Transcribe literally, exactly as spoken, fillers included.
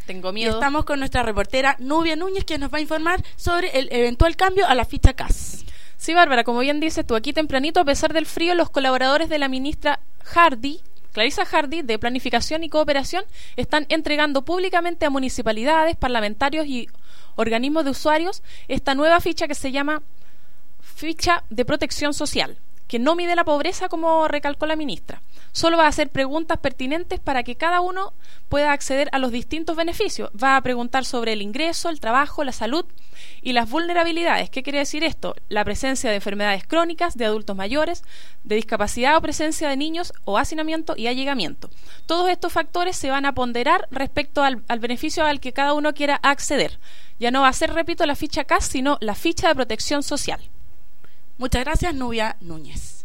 Tengo miedo. Y estamos con nuestra reportera Nubia Núñez, que nos va a informar sobre el eventual cambio a la ficha C A S. Sí, Bárbara, como bien dices tú, aquí tempranito, a pesar del frío, los colaboradores de la ministra Hardy, Clarisa Hardy, de Planificación y Cooperación, están entregando públicamente a municipalidades, parlamentarios y organismos de usuarios esta nueva ficha que se llama Ficha de Protección Social, que no mide la pobreza, como recalcó la ministra. Solo va a hacer preguntas pertinentes para que cada uno pueda acceder a los distintos beneficios. Va a preguntar sobre el ingreso, el trabajo, la salud y las vulnerabilidades. ¿Qué quiere decir esto? La presencia de enfermedades crónicas, de adultos mayores, de discapacidad o presencia de niños o hacinamiento y allegamiento. Todos estos factores se van a ponderar respecto al, al beneficio al que cada uno quiera acceder. Ya no va a ser, repito, la ficha C A S, sino la ficha de protección social. Muchas gracias, Nubia Núñez.